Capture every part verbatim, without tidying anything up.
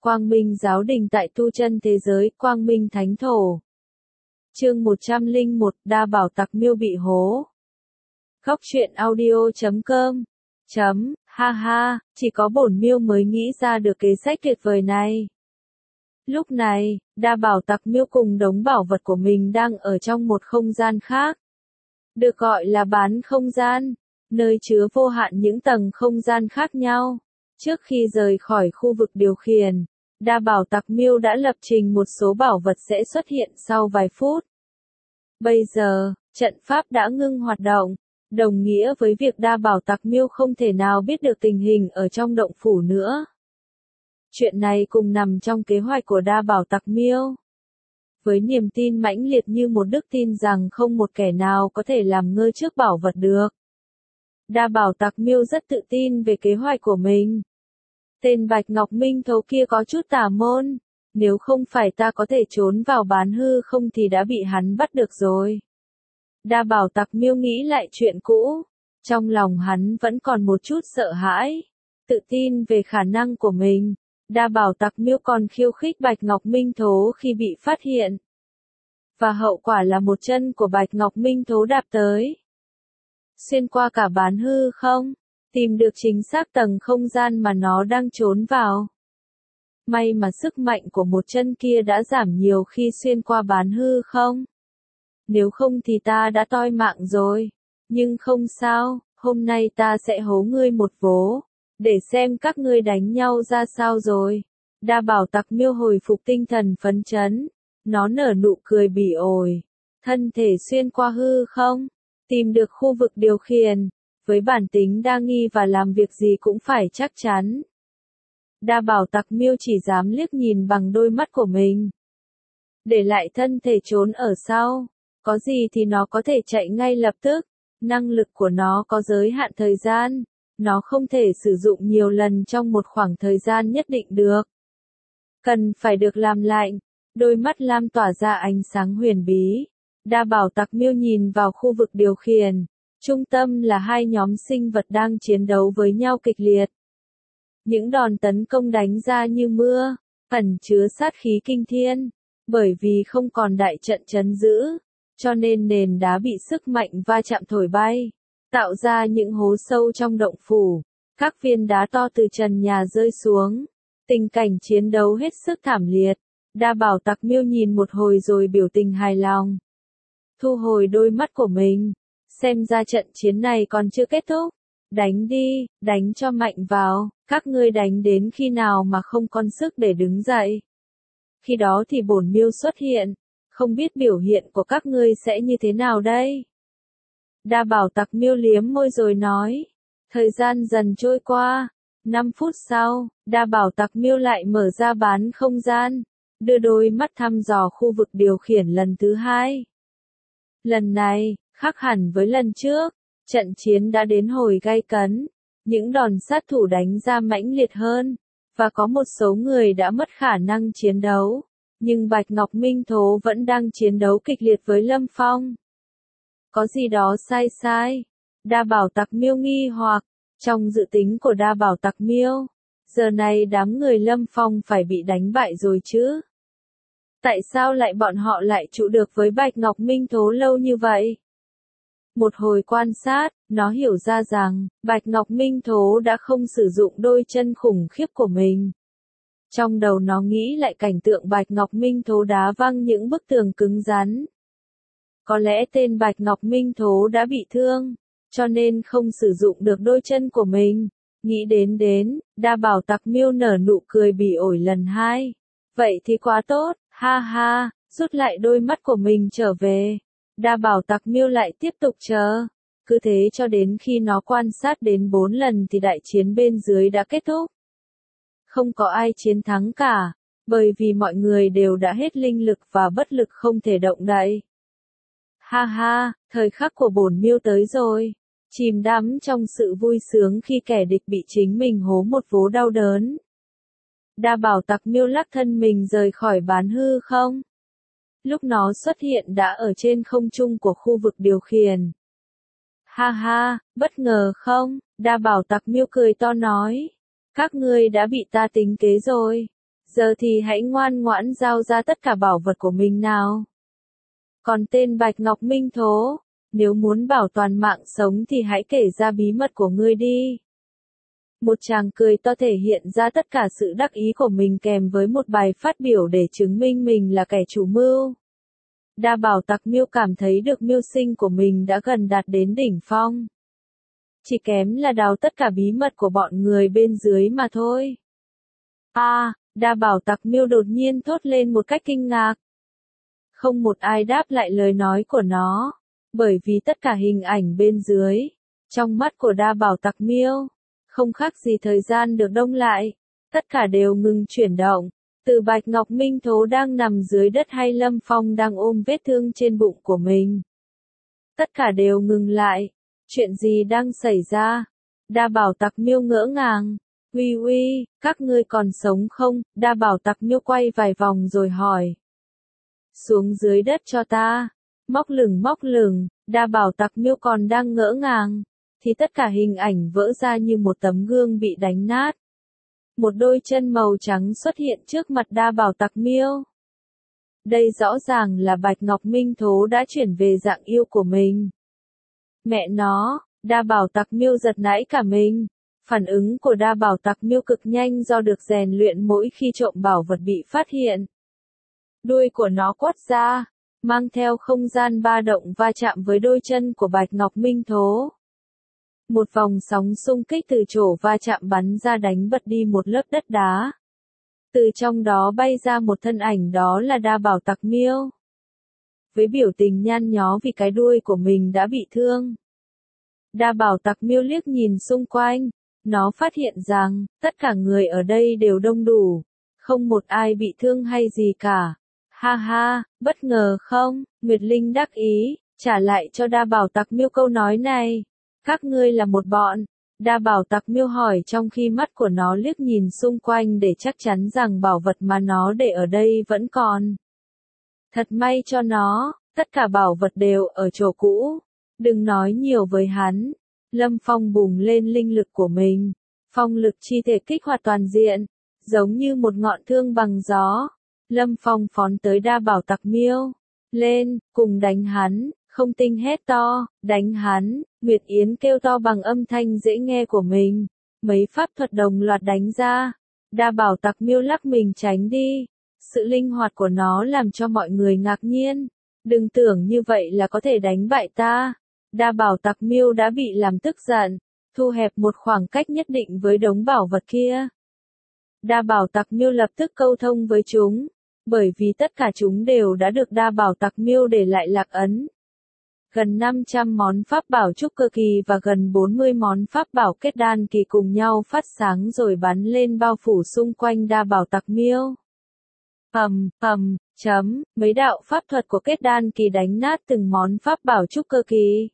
Quang Minh Giáo Đình tại tu chân thế giới, Quang Minh Thánh Thổ. Chương một trăm lẻ một, Đa Bảo Tặc Miêu bị hố. Góc truyện audio chấm com. Chấm, ha ha, chỉ có bổn Miêu mới nghĩ ra được kế sách tuyệt vời này. Lúc này, Đa Bảo Tặc Miêu cùng đống bảo vật của mình đang ở trong một không gian khác. Được gọi là bán không gian, nơi chứa vô hạn những tầng không gian khác nhau. Trước khi rời khỏi khu vực điều khiển, Đa Bảo Tặc Miêu đã lập trình một số bảo vật sẽ xuất hiện sau vài phút. Bây giờ, trận pháp đã ngưng hoạt động, đồng nghĩa với việc Đa Bảo Tặc Miêu không thể nào biết được tình hình ở trong động phủ nữa. Chuyện này cùng nằm trong kế hoạch của Đa Bảo Tặc Miêu. Với niềm tin mãnh liệt như một đức tin rằng không một kẻ nào có thể làm ngơ trước bảo vật được, Đa Bảo Tặc Miêu rất tự tin về kế hoạch của mình. Tên Bạch Ngọc Minh Thấu kia có chút tà môn, nếu không phải ta có thể trốn vào bán hư không thì đã bị hắn bắt được rồi. Đa Bảo Tặc Miêu nghĩ lại chuyện cũ, trong lòng hắn vẫn còn một chút sợ hãi, tự tin về khả năng của mình. Đa Bảo Tặc Miêu còn khiêu khích Bạch Ngọc Minh Thố khi bị phát hiện. Và hậu quả là một chân của Bạch Ngọc Minh Thố đạp tới. Xuyên qua cả bán hư không, tìm được chính xác tầng không gian mà nó đang trốn vào. May mà sức mạnh của một chân kia đã giảm nhiều khi xuyên qua bán hư không. Nếu không thì ta đã toi mạng rồi. Nhưng không sao, hôm nay ta sẽ hố ngươi một vố, để xem các ngươi đánh nhau ra sao rồi. Đa Bảo Tặc Miêu hồi phục tinh thần phấn chấn. Nó nở nụ cười bỉ ổi. Thân thể xuyên qua hư không, tìm được khu vực điều khiển. Với bản tính đa nghi và làm việc gì cũng phải chắc chắn, Đa Bảo Tặc Miêu chỉ dám liếc nhìn bằng đôi mắt của mình. Để lại thân thể trốn ở sau. Có gì thì nó có thể chạy ngay lập tức. Năng lực của nó có giới hạn thời gian. Nó không thể sử dụng nhiều lần trong một khoảng thời gian nhất định được. Cần phải được làm lạnh. Đôi mắt lam tỏa ra ánh sáng huyền bí. Đa Bảo Tặc Miêu nhìn vào khu vực điều khiển. Trung tâm là hai nhóm sinh vật đang chiến đấu với nhau kịch liệt. Những đòn tấn công đánh ra như mưa, ẩn chứa sát khí kinh thiên. Bởi vì không còn đại trận trấn giữ, cho nên nền đá bị sức mạnh va chạm thổi bay, tạo ra những hố sâu trong động phủ. Các viên đá to từ trần nhà rơi xuống. Tình cảnh chiến đấu hết sức thảm liệt. Đa Bảo Tặc Miêu nhìn một hồi rồi biểu tình hài lòng. Thu hồi đôi mắt của mình. Xem ra trận chiến này còn chưa kết thúc. Đánh đi, đánh cho mạnh vào, các ngươi đánh đến khi nào mà không còn sức để đứng dậy. Khi đó thì bổn Miêu xuất hiện, không biết biểu hiện của các ngươi sẽ như thế nào đây? Đa Bảo Tặc Miêu liếm môi rồi nói. Thời gian dần trôi qua, năm phút sau, Đa Bảo Tặc Miêu lại mở ra bán không gian, đưa đôi mắt thăm dò khu vực điều khiển lần thứ hai. Lần này, khác hẳn với lần trước, trận chiến đã đến hồi gay cấn, những đòn sát thủ đánh ra mãnh liệt hơn, và có một số người đã mất khả năng chiến đấu, nhưng Bạch Ngọc Minh Thố vẫn đang chiến đấu kịch liệt với Lâm Phong. Có gì đó sai sai? Đa Bảo Tặc Miêu nghi hoặc, trong dự tính của Đa Bảo Tặc Miêu, giờ này đám người Lâm Phong phải bị đánh bại rồi chứ? Tại sao lại bọn họ lại trụ được với Bạch Ngọc Minh Thố lâu như vậy? Một hồi quan sát, nó hiểu ra rằng, Bạch Ngọc Minh Thố đã không sử dụng đôi chân khủng khiếp của mình. Trong đầu nó nghĩ lại cảnh tượng Bạch Ngọc Minh Thố đá văng những bức tường cứng rắn. Có lẽ tên Bạch Ngọc Minh Thố đã bị thương, cho nên không sử dụng được đôi chân của mình. Nghĩ đến đến, Đa Bảo Tặc Miêu nở nụ cười bỉ ổi lần hai. Vậy thì quá tốt, ha ha, rút lại đôi mắt của mình trở về. Đa Bảo Tặc Miêu lại tiếp tục chờ. Cứ thế cho đến khi nó quan sát đến bốn lần thì đại chiến bên dưới đã kết thúc. Không có ai chiến thắng cả, bởi vì mọi người đều đã hết linh lực và bất lực không thể động đậy. Ha ha, thời khắc của bổn Miêu tới rồi. Chìm đắm trong sự vui sướng khi kẻ địch bị chính mình hố một vố đau đớn. Đa Bảo Tặc Miêu lắc thân mình rời khỏi bán hư không. Lúc nó xuất hiện đã ở trên không trung của khu vực điều khiển. Ha ha, bất ngờ không? Đa Bảo Tặc Miêu cười to nói. Các ngươi đã bị ta tính kế rồi. Giờ thì hãy ngoan ngoãn giao ra tất cả bảo vật của mình nào. Còn tên Bạch Ngọc Minh Thố, nếu muốn bảo toàn mạng sống thì hãy kể ra bí mật của ngươi đi. Một tràng cười to thể hiện ra tất cả sự đắc ý của mình kèm với một bài phát biểu để chứng minh mình là kẻ chủ mưu. Đa Bảo Tặc Miêu cảm thấy được mưu sinh của mình đã gần đạt đến đỉnh phong. Chỉ kém là đào tất cả bí mật của bọn người bên dưới mà thôi. A, à, Đa Bảo Tặc Miêu đột nhiên thốt lên một cách kinh ngạc. Không một ai đáp lại lời nói của nó, bởi vì tất cả hình ảnh bên dưới, trong mắt của Đa Bảo Tặc Miêu, không khác gì thời gian được đông lại, tất cả đều ngừng chuyển động, từ Bạch Ngọc Minh Thố đang nằm dưới đất hay Lâm Phong đang ôm vết thương trên bụng của mình. Tất cả đều ngừng lại, chuyện gì đang xảy ra? Đa Bảo Tặc Miêu ngỡ ngàng, uy uy, các ngươi còn sống không? Đa Bảo Tặc Miêu quay vài vòng rồi hỏi. Xuống dưới đất cho ta, móc lửng móc lửng, Đa Bảo Tặc Miêu còn đang ngỡ ngàng, thì tất cả hình ảnh vỡ ra như một tấm gương bị đánh nát. Một đôi chân màu trắng xuất hiện trước mặt Đa Bảo Tặc Miêu. Đây rõ ràng là Bạch Ngọc Minh Thố đã chuyển về dạng yêu của mình. Mẹ nó, Đa Bảo Tặc Miêu giật nảy cả mình. Phản ứng của Đa Bảo Tặc Miêu cực nhanh do được rèn luyện mỗi khi trộm bảo vật bị phát hiện. Đuôi của nó quất ra, mang theo không gian ba động va chạm với đôi chân của Bạch Ngọc Minh Thố. Một vòng sóng xung kích từ chỗ va chạm bắn ra đánh bật đi một lớp đất đá. Từ trong đó bay ra một thân ảnh, đó là Đa Bảo Tặc Miêu. Với biểu tình nhăn nhó vì cái đuôi của mình đã bị thương. Đa Bảo Tặc Miêu liếc nhìn xung quanh, nó phát hiện rằng, tất cả người ở đây đều đông đủ, không một ai bị thương hay gì cả. Ha ha, bất ngờ không? Nguyệt Linh đắc ý, trả lại cho Đa Bảo Tặc Miêu câu nói này. Các ngươi là một bọn. Đa Bảo Tặc Miêu hỏi trong khi mắt của nó liếc nhìn xung quanh để chắc chắn rằng bảo vật mà nó để ở đây vẫn còn. Thật may cho nó, tất cả bảo vật đều ở chỗ cũ. Đừng nói nhiều với hắn. Lâm Phong bùng lên linh lực của mình. Phong lực chi thể kích hoạt toàn diện, giống như một ngọn thương bằng gió. Lâm Phong phóng tới Đa Bảo Tặc Miêu. Lên, cùng đánh hắn. Không Tinh hét to, đánh hắn. Nguyệt Yến kêu to bằng âm thanh dễ nghe của mình. Mấy pháp thuật đồng loạt đánh ra. Đa Bảo Tặc Miêu lắc mình tránh đi. Sự linh hoạt của nó làm cho mọi người ngạc nhiên. Đừng tưởng như vậy là có thể đánh bại ta. Đa Bảo Tặc Miêu đã bị làm tức giận, thu hẹp một khoảng cách nhất định với đống bảo vật kia. Đa Bảo Tặc Miêu lập tức câu thông với chúng, bởi vì tất cả chúng đều đã được Đa Bảo Tặc Miêu để lại lạc ấn. Gần năm trăm món pháp bảo trúc cơ kỳ và gần bốn mươi món pháp bảo kết đan kỳ cùng nhau phát sáng rồi bắn lên bao phủ xung quanh Đa Bảo Tặc Miêu. Ầm, ầm, chấm, mấy đạo pháp thuật của kết đan kỳ đánh nát từng món pháp bảo trúc cơ kỳ.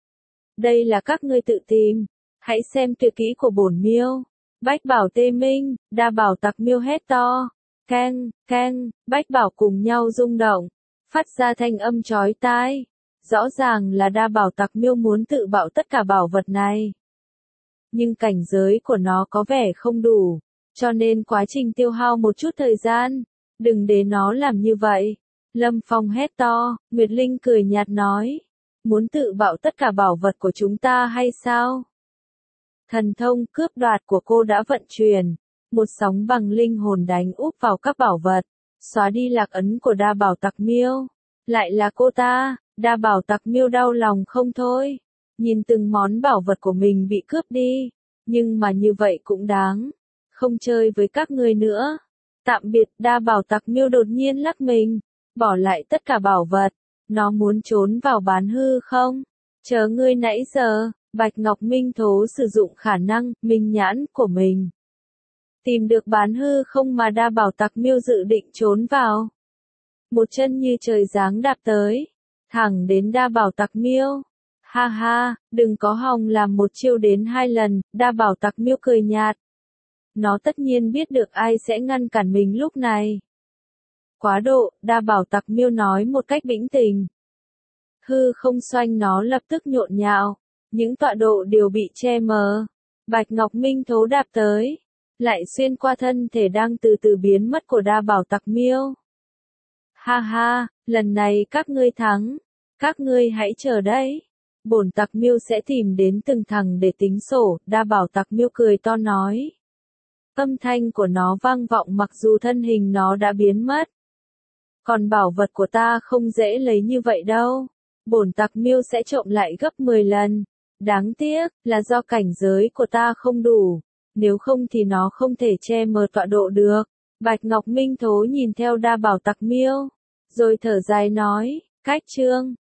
Đây là các ngươi tự tìm, hãy xem tuyệt kỹ của bổn Miêu. Bách Bảo Tê Minh, Đa Bảo Tặc Miêu hét to. Keng, keng, Bách Bảo cùng nhau rung động, phát ra thanh âm chói tai. Rõ ràng là Đa Bảo Tặc Miêu muốn tự bạo tất cả bảo vật này. Nhưng cảnh giới của nó có vẻ không đủ, cho nên quá trình tiêu hao một chút thời gian. Đừng để nó làm như vậy. Lâm Phong hét to, Nguyệt Linh cười nhạt nói. Muốn tự bạo tất cả bảo vật của chúng ta hay sao? Thần thông cướp đoạt của cô đã vận chuyển. Một sóng bằng linh hồn đánh úp vào các bảo vật, xóa đi lạc ấn của Đa Bảo Tặc Miêu. Lại là cô ta, Đa Bảo Tặc Miêu đau lòng không thôi. Nhìn từng món bảo vật của mình bị cướp đi. Nhưng mà như vậy cũng đáng. Không chơi với các ngươi nữa. Tạm biệt. Đa Bảo Tặc Miêu đột nhiên lắc mình, bỏ lại tất cả bảo vật. Nó muốn trốn vào bán hư không? Chờ ngươi nãy giờ, Bạch Ngọc Minh Thố sử dụng khả năng minh nhãn của mình. Tìm được bán hư không mà Đa Bảo Tặc Miêu dự định trốn vào. Một chân như trời giáng đạp tới, thẳng đến Đa Bảo Tặc Miêu. Ha ha, đừng có hòng làm một chiêu đến hai lần. Đa Bảo Tặc Miêu cười nhạt. Nó tất nhiên biết được ai sẽ ngăn cản mình lúc này. Quá độ, Đa Bảo Tặc Miêu nói một cách bĩnh tình. Hư không xoanh nó lập tức nhộn nhạo, những tọa độ đều bị che mờ. Bạch Ngọc Minh Thố đạp tới, lại xuyên qua thân thể đang từ từ biến mất của Đa Bảo Tặc Miêu. Ha ha, lần này các ngươi thắng, các ngươi hãy chờ đấy. Bổn Tặc Miêu sẽ tìm đến từng thằng để tính sổ, Đa Bảo Tặc Miêu cười to nói. Âm thanh của nó vang vọng mặc dù thân hình nó đã biến mất. Còn bảo vật của ta không dễ lấy như vậy đâu. Bổn Tặc Miêu sẽ trộm lại gấp mười lần. Đáng tiếc, là do cảnh giới của ta không đủ. Nếu không thì nó không thể che mờ tọa độ được. Bạch Ngọc Minh Thố nhìn theo Đa Bảo Tặc Miêu, rồi thở dài nói, cách chương.